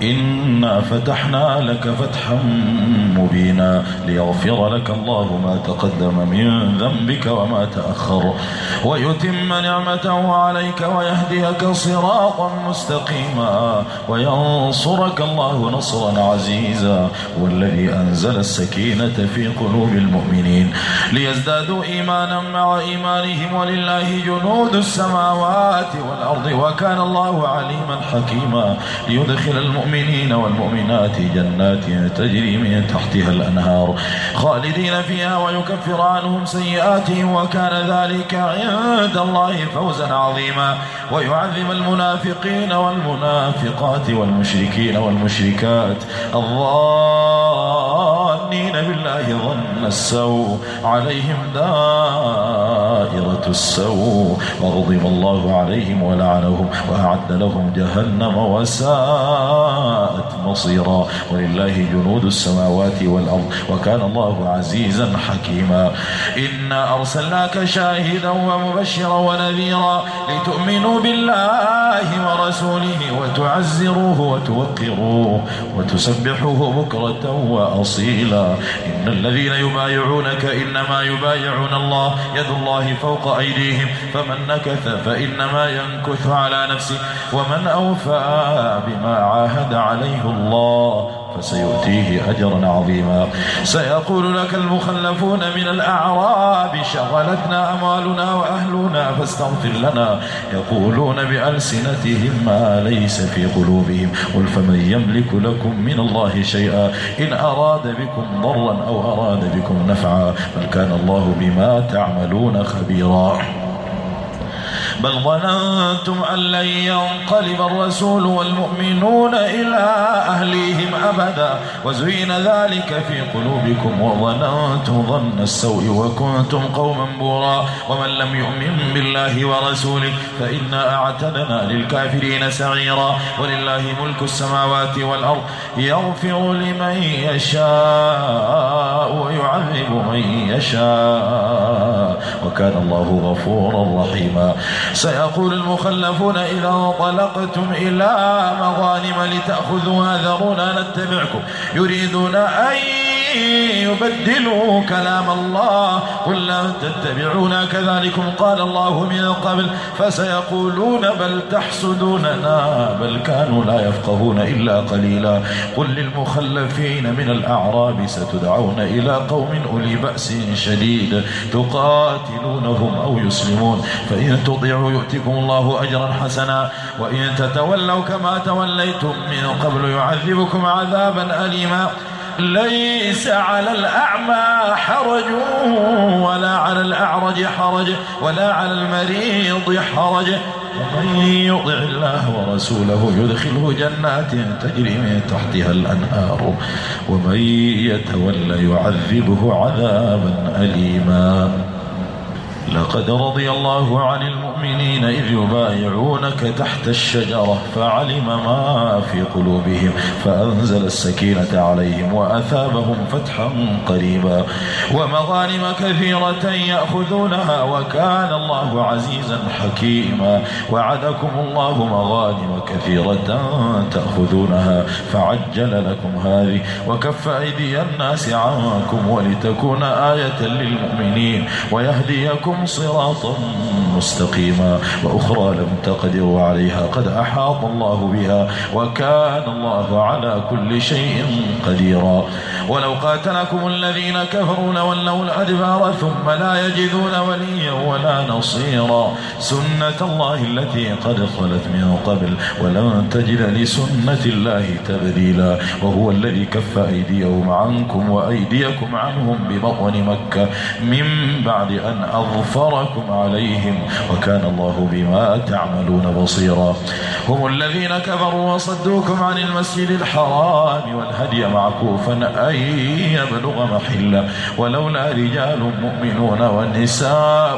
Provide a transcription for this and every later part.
إنا فتحنا لك فتحا مبينا ليغفر لك الله ما تقدم من ذنبك وما تأخر ويتم نعمته عليك ويهديك صراطا مستقيما وينصرك الله نصرا عزيزا والذي أنزل السكينة في قلوب المؤمنين ليزدادوا إيمانا مع إيمانهم ولله جنود السماوات والأرض وكان الله عليما حكيما ليدخل المؤمنين والمؤمنات جنات تجري من تحتها الأنهار خالدين فيها ويكفر عنهم سيئاتهم وكان ذلك عند الله فوزا عظيما ويعذب المنافقين والمنافقات والمشركين والمشركات الظانين بالله ظن السوء عليهم دائرة السوء وغضب الله عليهم ولعنهم وأعد لهم جهنم وساءت مصيرا ولله جنود السماوات والأرض وكان الله عزيزا حكيما إنا أرسلناك شاهدا ومبشرا ونذيرا لتؤمنوا بالله ورسوله وتعزروه وتوقروه وتسبحوه بكرة وأصيلا إن الذين يبايعونك إنما يبايعون الله يد الله فوق أيديهم فمن نكث فإنما ينكث على نفسه ومن أوفى بما عاهد عليه الله فسيؤتيه أجرا عظيما سيقول لك المخلفون من الأعراب شغلتنا أموالنا وأهلنا فاستغفر لنا يقولون بألسنتهم ما ليس في قلوبهم قل فمن يملك لكم من الله شيئا إن أراد بكم ضرا أو أراد بكم نفعا بل كان الله بما تعملون خبيرا بل ظننتم أن لن ينقلب الرسول والمؤمنون إلى أهليهم أبدا وزين ذلك في قلوبكم وظننتم ظن السوء وكنتم قوما بورا ومن لم يؤمن بالله ورسوله فإنا أعتدنا للكافرين سعيرا ولله ملك السماوات والأرض يغفر لمن يشاء ويعذب من يشاء وكان الله غفورا رحيما سيقول المخلفون إذا انطلقتم إلى مغانم لتأخذوها ذرونا نتبعكم يريدون أن يبدلوا كلام الله قل لن تتبعونا كذلكم قال الله من قبل فسيقولون بل تحسدوننا بل كانوا لا يفقهون إلا قليلا قل للمخلفين من الأعراب ستدعون إلى قوم أولي بأس شديد تقاتلونهم أو يسلمون فإن تطيعوا يؤتكم الله أجرا حسنا وإن تتولوا كما توليتم من قبل يعذبكم عذابا أليما ليس على الأعمى حرج ولا على الأعرج حرج ولا على المريض حرج ومن يطع الله ورسوله يدخله جنات تجري من تحتها الأنهار ومن يتولى يعذبه عذابا أليما لقد رضي الله عن المؤمنين إذ يبايعونك تحت الشجرة فعلم ما في قلوبهم فأنزل السكينة عليهم وأثابهم فتحا قريبا ومغانم كثيرة يأخذونها وكان الله عزيزا حكيما وعدكم الله مغانم كثيرة تأخذونها فعجل لكم هذه وكف أيدي الناس عنكم ولتكون آية للمؤمنين ويهديكم صراطا مستقيما وأخرى لم تقدروا عليها قد أحاط الله بها وكان الله على كل شيء قديرا ولو قاتلكم الذين كفروا لولوا الأدبار ثم لا يجدون وليا ولا نصيرا سنة الله التي قد خلت من قبل ولن تجد لسنة الله تبديلا وهو الذي كف أيديهم عنكم وأيديكم عنهم ببطن مكة من بعد أن أظفركم عليهم وكان الله بما تعملون بصيرا هم الذين كفروا وصدوكم عن المسجد الحرام والهدي معكوفا أن يبلغ محله ولولا رجال مؤمنون ونساء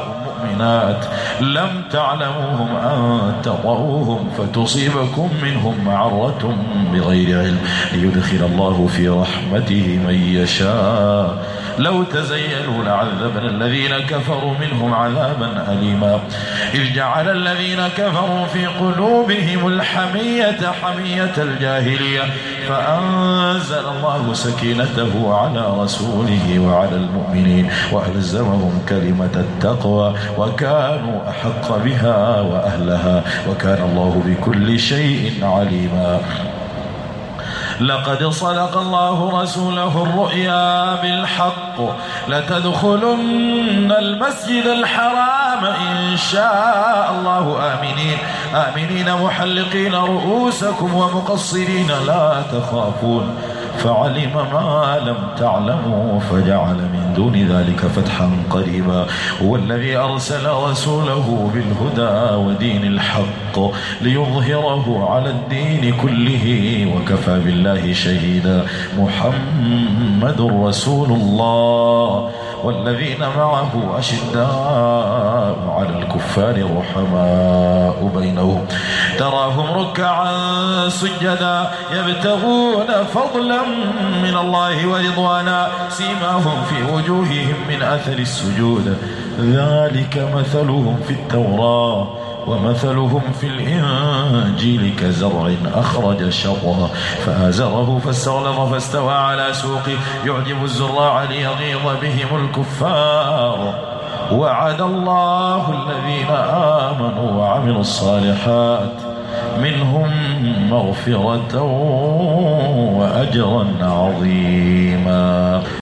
والمؤمنات لم تعلموهم أن تطؤوهم فتصيبكم منهم معرة بغير علم ليدخل الله في رحمته من يشاء لو تزيلوا لعذبنا الذين كفروا منهم عذابا أليما إذ جعل الذين كفروا في قلوبهم الحمية حمية الجاهلية فأنزل الله سكينته على رسوله وعلى المؤمنين وألزمهم كلمة التقوى وكانوا أحق بها وأهلها وكان الله بكل شيء عليما لقد صدق الله رسوله الرؤيا بالحق لتدخلن المسجد الحرام إن شاء الله آمنين محلقين رؤوسكم ومقصرين لا تخافون فعلم ما لم تعلموا فجعل من دون ذلك فتحا قريبا هو الذي أرسل رسوله بالهدى ودين الحق ليظهره على الدين كله وكفى بالله شهيدا محمد رسول الله والذين معه أشداء على الكفار رحماء بينهم تراهم ركعا سجدا يبتغون فضلا من الله ورضوانا سيماهم في وجوههم من أثر السجود ذلك مثلهم في التوراة ومثلهم في الإنجيل كزرع أخرج شطأه فآزره فاستغلظ فاستوى على سوقه يعجب الزراع ليغيظ بهم الكفار وعد الله الذين آمنوا وعملوا الصالحات منهم مغفرة وأجرا عظيما.